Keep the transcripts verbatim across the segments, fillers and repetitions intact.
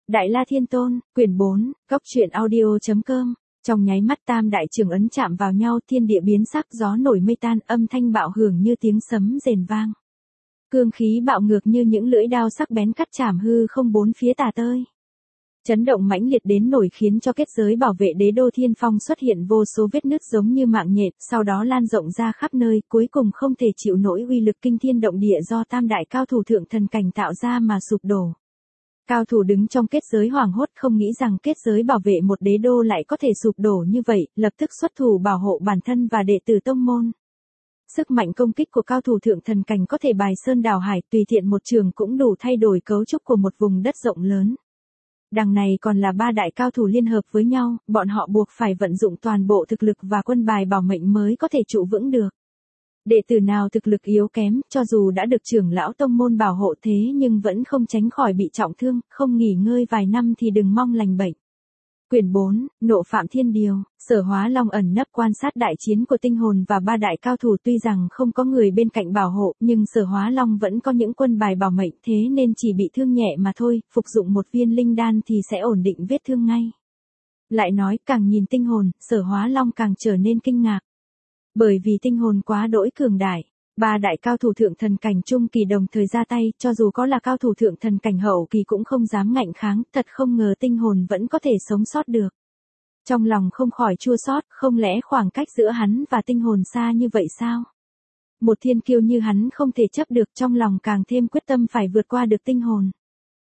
Đại La Thiên Tôn, quyển bốn, góc truyện audio.com. Trong nháy mắt tam đại trường ấn chạm vào nhau, thiên địa biến sắc, gió nổi mây tan, âm thanh bạo hưởng như tiếng sấm rền vang. Cương khí bạo ngược như những lưỡi đao sắc bén cắt chảm hư không bốn phía tả tơi. Chấn động mãnh liệt đến nổi khiến cho kết giới bảo vệ đế đô Thiên Phong xuất hiện vô số vết nứt giống như mạng nhện, sau đó lan rộng ra khắp nơi, cuối cùng không thể chịu nổi uy lực kinh thiên động địa do tam đại cao thủ thượng thần cảnh tạo ra mà sụp đổ. Cao thủ đứng trong kết giới hoảng hốt, không nghĩ rằng kết giới bảo vệ một đế đô lại có thể sụp đổ như vậy, lập tức xuất thủ bảo hộ bản thân và đệ tử tông môn. Sức mạnh công kích của cao thủ thượng thần cảnh có thể bài sơn đảo hải, tùy tiện một trường cũng đủ thay đổi cấu trúc của một vùng đất rộng lớn. Đằng này còn là ba đại cao thủ liên hợp với nhau, bọn họ buộc phải vận dụng toàn bộ thực lực và quân bài bảo mệnh mới có thể trụ vững được. Đệ tử nào thực lực yếu kém, cho dù đã được trưởng lão tông môn bảo hộ thế nhưng vẫn không tránh khỏi bị trọng thương, không nghỉ ngơi vài năm thì đừng mong lành bệnh. Quyển bốn, Nộ Phạm Thiên Điều. Sở Hóa Long ẩn nấp quan sát đại chiến của tinh hồn và ba đại cao thủ, tuy rằng không có người bên cạnh bảo hộ, nhưng Sở Hóa Long vẫn có những quân bài bảo mệnh, thế nên chỉ bị thương nhẹ mà thôi, phục dụng một viên linh đan thì sẽ ổn định vết thương ngay. Lại nói, càng nhìn tinh hồn, Sở Hóa Long càng trở nên kinh ngạc. Bởi vì tinh hồn quá đỗi cường đại, ba đại cao thủ thượng thần cảnh trung kỳ đồng thời ra tay, cho dù có là cao thủ thượng thần cảnh hậu kỳ cũng không dám ngạnh kháng, thật không ngờ tinh hồn vẫn có thể sống sót được. Trong lòng không khỏi chua xót, không lẽ khoảng cách giữa hắn và tinh hồn xa như vậy sao? Một thiên kiêu như hắn không thể chấp được, trong lòng càng thêm quyết tâm phải vượt qua được tinh hồn.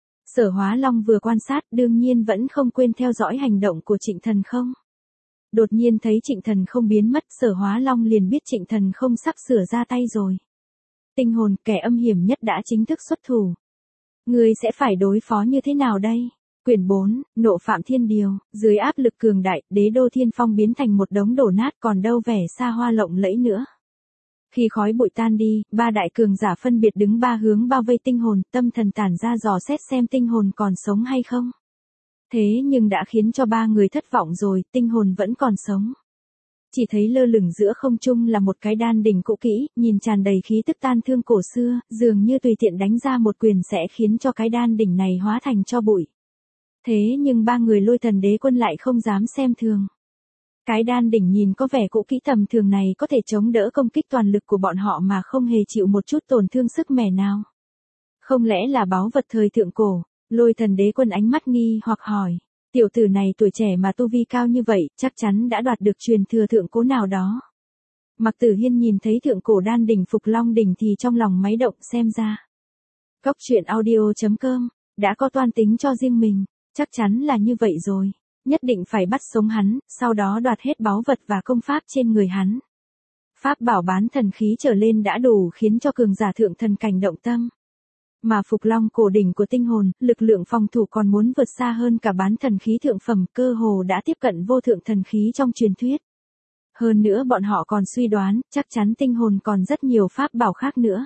Sở Hóa Long vừa quan sát, đương nhiên vẫn không quên theo dõi hành động của Trịnh Thần Không. Đột nhiên thấy Trịnh Thần Không biến mất, Sở Hóa Long liền biết Trịnh Thần Không sắp sửa ra tay rồi. Tinh hồn, kẻ âm hiểm nhất đã chính thức xuất thủ. Ngươi sẽ phải đối phó như thế nào đây? Quyển bốn, Nộ Phạm Thiên Điều. Dưới áp lực cường đại, đế đô Thiên Phong biến thành một đống đổ nát, còn đâu vẻ xa hoa lộng lẫy nữa. Khi khói bụi tan đi, ba đại cường giả phân biệt đứng ba hướng bao vây tinh hồn, tâm thần tản ra dò xét xem tinh hồn còn sống hay không. Thế nhưng đã khiến cho ba người thất vọng rồi, tinh hồn vẫn còn sống. Chỉ thấy lơ lửng giữa không trung là một cái đan đỉnh cũ kỹ, nhìn tràn đầy khí tức tan thương cổ xưa, dường như tùy tiện đánh ra một quyền sẽ khiến cho cái đan đỉnh này hóa thành tro bụi. Thế nhưng ba người Lôi Thần Đế Quân lại không dám xem thường. Cái đan đỉnh nhìn có vẻ cũ kỹ tầm thường này có thể chống đỡ công kích toàn lực của bọn họ mà không hề chịu một chút tổn thương sức mẻ nào. Không lẽ là báu vật thời thượng cổ? Lôi Thần Đế Quân ánh mắt nghi hoặc hỏi. Tiểu tử này tuổi trẻ mà tu vi cao như vậy, chắc chắn đã đoạt được truyền thừa thượng cổ nào đó. Mạc Tử Hiên nhìn thấy thượng cổ đan đỉnh Phục Long đỉnh thì trong lòng máy động, xem ra. Góc truyện audio.com, đã có toan tính cho riêng mình, chắc chắn là như vậy rồi. Nhất định phải bắt sống hắn, sau đó đoạt hết báu vật và công pháp trên người hắn. Pháp bảo bán thần khí trở lên đã đủ khiến cho cường giả thượng thần cảnh động tâm. Mà Phục Long cổ đỉnh của tinh hồn, lực lượng phòng thủ còn muốn vượt xa hơn cả bán thần khí thượng phẩm, cơ hồ đã tiếp cận vô thượng thần khí trong truyền thuyết. Hơn nữa bọn họ còn suy đoán, chắc chắn tinh hồn còn rất nhiều pháp bảo khác nữa.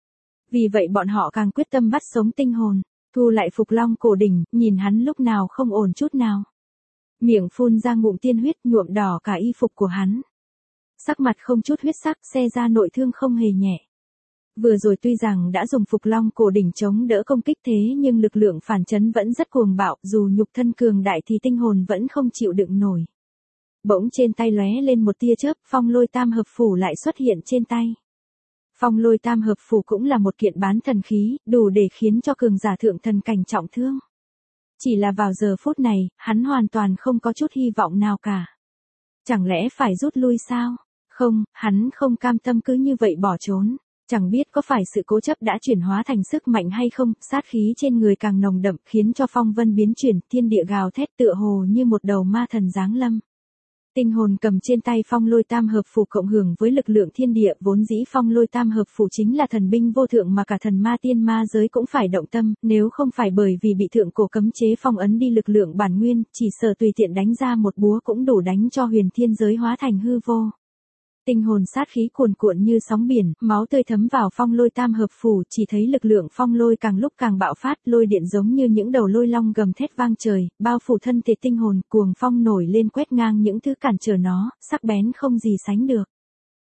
Vì vậy bọn họ càng quyết tâm bắt sống tinh hồn, thu lại Phục Long cổ đỉnh, nhìn hắn lúc nào không ổn chút nào. Miệng phun ra ngụm tiên huyết, nhuộm đỏ cả y phục của hắn. Sắc mặt không chút huyết sắc, xe ra nội thương không hề nhẹ. Vừa rồi tuy rằng đã dùng Phục Long cổ đỉnh chống đỡ công kích thế nhưng lực lượng phản chấn vẫn rất cuồng bạo, dù nhục thân cường đại thì tinh hồn vẫn không chịu đựng nổi. Bỗng trên tay lóe lên một tia chớp, Phong Lôi Tam Hợp Phủ lại xuất hiện trên tay. Phong Lôi Tam Hợp Phủ cũng là một kiện bán thần khí, đủ để khiến cho cường giả thượng thần cảnh trọng thương. Chỉ là vào giờ phút này, hắn hoàn toàn không có chút hy vọng nào cả. Chẳng lẽ phải rút lui sao? Không, hắn không cam tâm cứ như vậy bỏ trốn. Chẳng biết có phải sự cố chấp đã chuyển hóa thành sức mạnh hay không, sát khí trên người càng nồng đậm khiến cho phong vân biến chuyển, thiên địa gào thét tựa hồ như một đầu ma thần giáng lâm. Tinh hồn cầm trên tay Phong Lôi Tam Hợp Phủ cộng hưởng với lực lượng thiên địa, vốn dĩ Phong Lôi Tam Hợp Phủ chính là thần binh vô thượng mà cả thần ma tiên ma giới cũng phải động tâm, nếu không phải bởi vì bị thượng cổ cấm chế phong ấn đi lực lượng bản nguyên, chỉ sợ tùy tiện đánh ra một búa cũng đủ đánh cho huyền thiên giới hóa thành hư vô. Tinh hồn sát khí cuồn cuộn như sóng biển, máu tươi thấm vào Phong Lôi Tam Hợp Phủ, chỉ thấy lực lượng phong lôi càng lúc càng bạo phát, lôi điện giống như những đầu lôi long gầm thét vang trời, bao phủ thân thể tinh hồn, cuồng phong nổi lên quét ngang những thứ cản trở nó, sắc bén không gì sánh được.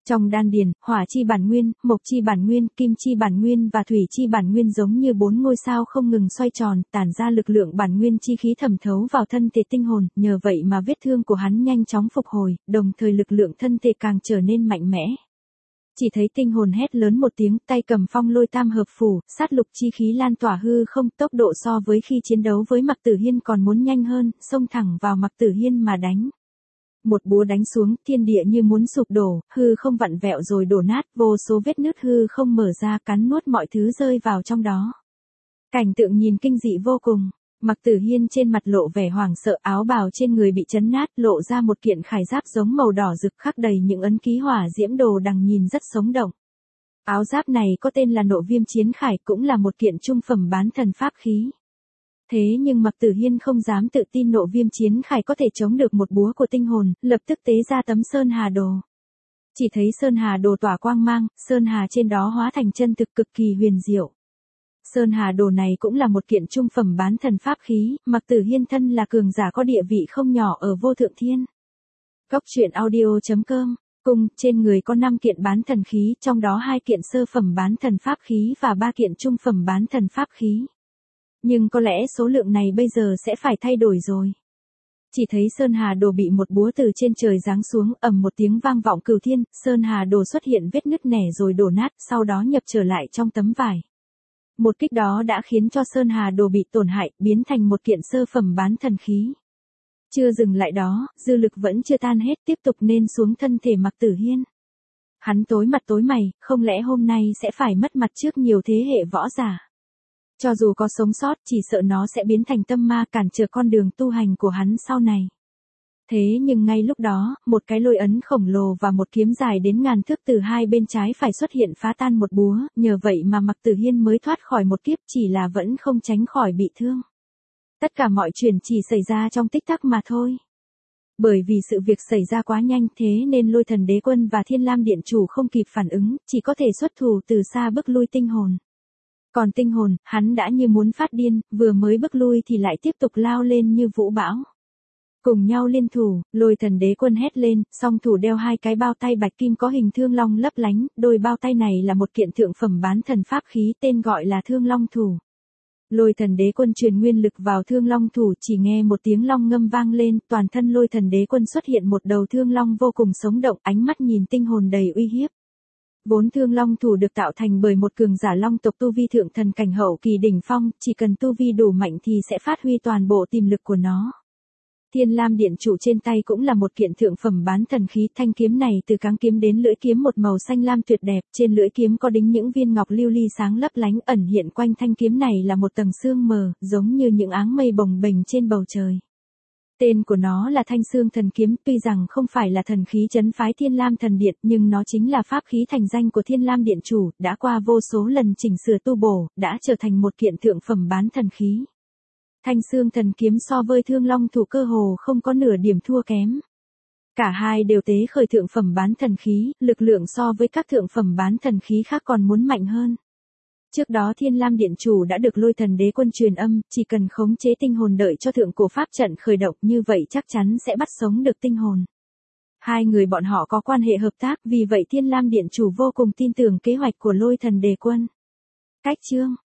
Trong đan điền, hỏa chi bản nguyên, mộc chi bản nguyên, kim chi bản nguyên và thủy chi bản nguyên giống như bốn ngôi sao không ngừng xoay tròn, tản ra lực lượng bản nguyên chi khí thẩm thấu vào thân thể tinh hồn, nhờ vậy mà vết thương của hắn nhanh chóng phục hồi, đồng thời lực lượng thân thể càng trở nên mạnh mẽ. Chỉ thấy tinh hồn hét lớn một tiếng, tay cầm phong lôi tam hợp phủ, sát lục chi khí lan tỏa hư không, tốc độ so với khi chiến đấu với Mạc Tử Hiên còn muốn nhanh hơn, xông thẳng vào Mạc Tử Hiên mà đánh. Một búa đánh xuống, thiên địa như muốn sụp đổ, hư không vặn vẹo rồi đổ nát, vô số vết nứt hư không mở ra cắn nuốt mọi thứ rơi vào trong đó. Cảnh tượng nhìn kinh dị vô cùng. Mạc Tử Hiên trên mặt lộ vẻ hoảng sợ, áo bào trên người bị chấn nát, lộ ra một kiện khải giáp giống màu đỏ rực khắc đầy những ấn ký hỏa diễm đồ đằng nhìn rất sống động. Áo giáp này có tên là Nộ Viêm Chiến Khải, cũng là một kiện trung phẩm bán thần pháp khí. Thế nhưng Mạc Tử Hiên không dám tự tin Nộ Viêm Chiến Khải có thể chống được một búa của tinh hồn, lập tức tế ra tấm Sơn Hà Đồ. Chỉ thấy Sơn Hà Đồ tỏa quang mang, Sơn Hà trên đó hóa thành chân thực cực kỳ huyền diệu. Sơn Hà Đồ này cũng là một kiện trung phẩm bán thần pháp khí, Mạc Tử Hiên thân là cường giả có địa vị không nhỏ ở Vô Thượng Thiên. Góc truyện audio chấm com, cùng, trên người có năm kiện bán thần khí, trong đó hai kiện sơ phẩm bán thần pháp khí và ba kiện trung phẩm bán thần pháp khí. Nhưng có lẽ số lượng này bây giờ sẽ phải thay đổi rồi. Chỉ thấy Sơn Hà Đồ bị một búa từ trên trời giáng xuống, ầm một tiếng vang vọng cửu thiên, Sơn Hà Đồ xuất hiện vết nứt nẻ rồi đổ nát, sau đó nhập trở lại trong tấm vải. Một kích đó đã khiến cho Sơn Hà Đồ bị tổn hại, biến thành một kiện sơ phẩm bán thần khí. Chưa dừng lại đó, dư lực vẫn chưa tan hết, tiếp tục nên xuống thân thể Mạc Tử Hiên. Hắn tối mặt tối mày, không lẽ hôm nay sẽ phải mất mặt trước nhiều thế hệ võ giả. Cho dù có sống sót, chỉ sợ nó sẽ biến thành tâm ma cản trở con đường tu hành của hắn sau này. Thế nhưng ngay lúc đó, một cái lôi ấn khổng lồ và một kiếm dài đến ngàn thước từ hai bên trái phải xuất hiện phá tan một búa, nhờ vậy mà Mạc Tử Hiên mới thoát khỏi một kiếp, chỉ là vẫn không tránh khỏi bị thương. Tất cả mọi chuyện chỉ xảy ra trong tích tắc mà thôi. Bởi vì sự việc xảy ra quá nhanh thế nên Lôi Thần Đế Quân và Thiên Lam Điện Chủ không kịp phản ứng, chỉ có thể xuất thủ từ xa bức lui tinh hồn. Còn tinh hồn, hắn đã như muốn phát điên, vừa mới bước lui thì lại tiếp tục lao lên như vũ bão. Cùng nhau liên thủ, Lôi Thần Đế Quân hét lên, song thủ đeo hai cái bao tay bạch kim có hình thương long lấp lánh, đôi bao tay này là một kiện thượng phẩm bán thần pháp khí tên gọi là Thương Long Thủ. Lôi Thần Đế Quân truyền nguyên lực vào Thương Long Thủ, chỉ nghe một tiếng long ngâm vang lên, toàn thân Lôi Thần Đế Quân xuất hiện một đầu thương long vô cùng sống động, ánh mắt nhìn tinh hồn đầy uy hiếp. Vốn Thương Long Thủ được tạo thành bởi một cường giả long tộc tu vi thượng thần cảnh hậu kỳ đỉnh phong, chỉ cần tu vi đủ mạnh thì sẽ phát huy toàn bộ tiềm lực của nó. Thiên Lam Điện Chủ trên tay cũng là một kiện thượng phẩm bán thần khí, thanh kiếm này từ cáng kiếm đến lưỡi kiếm một màu xanh lam tuyệt đẹp, trên lưỡi kiếm có đính những viên ngọc lưu ly sáng lấp lánh, ẩn hiện quanh thanh kiếm này là một tầng sương mờ, giống như những áng mây bồng bềnh trên bầu trời. Tên của nó là Thanh Xương Thần Kiếm, tuy rằng không phải là thần khí trấn phái Thiên Lam Thần Điện, nhưng nó chính là pháp khí thành danh của Thiên Lam Điện Chủ, đã qua vô số lần chỉnh sửa tu bổ, đã trở thành một kiện thượng phẩm bán thần khí. Thanh Xương Thần Kiếm so với Thương Long Thủ cơ hồ không có nửa điểm thua kém. Cả hai đều tế khởi thượng phẩm bán thần khí, lực lượng so với các thượng phẩm bán thần khí khác còn muốn mạnh hơn. Trước đó Thiên Lam Điện Chủ đã được Lôi Thần Đế Quân truyền âm, chỉ cần khống chế tinh hồn đợi cho thượng cổ pháp trận khởi động, như vậy chắc chắn sẽ bắt sống được tinh hồn. Hai người bọn họ có quan hệ hợp tác, vì vậy Thiên Lam Điện Chủ vô cùng tin tưởng kế hoạch của Lôi Thần Đế Quân. Cách chương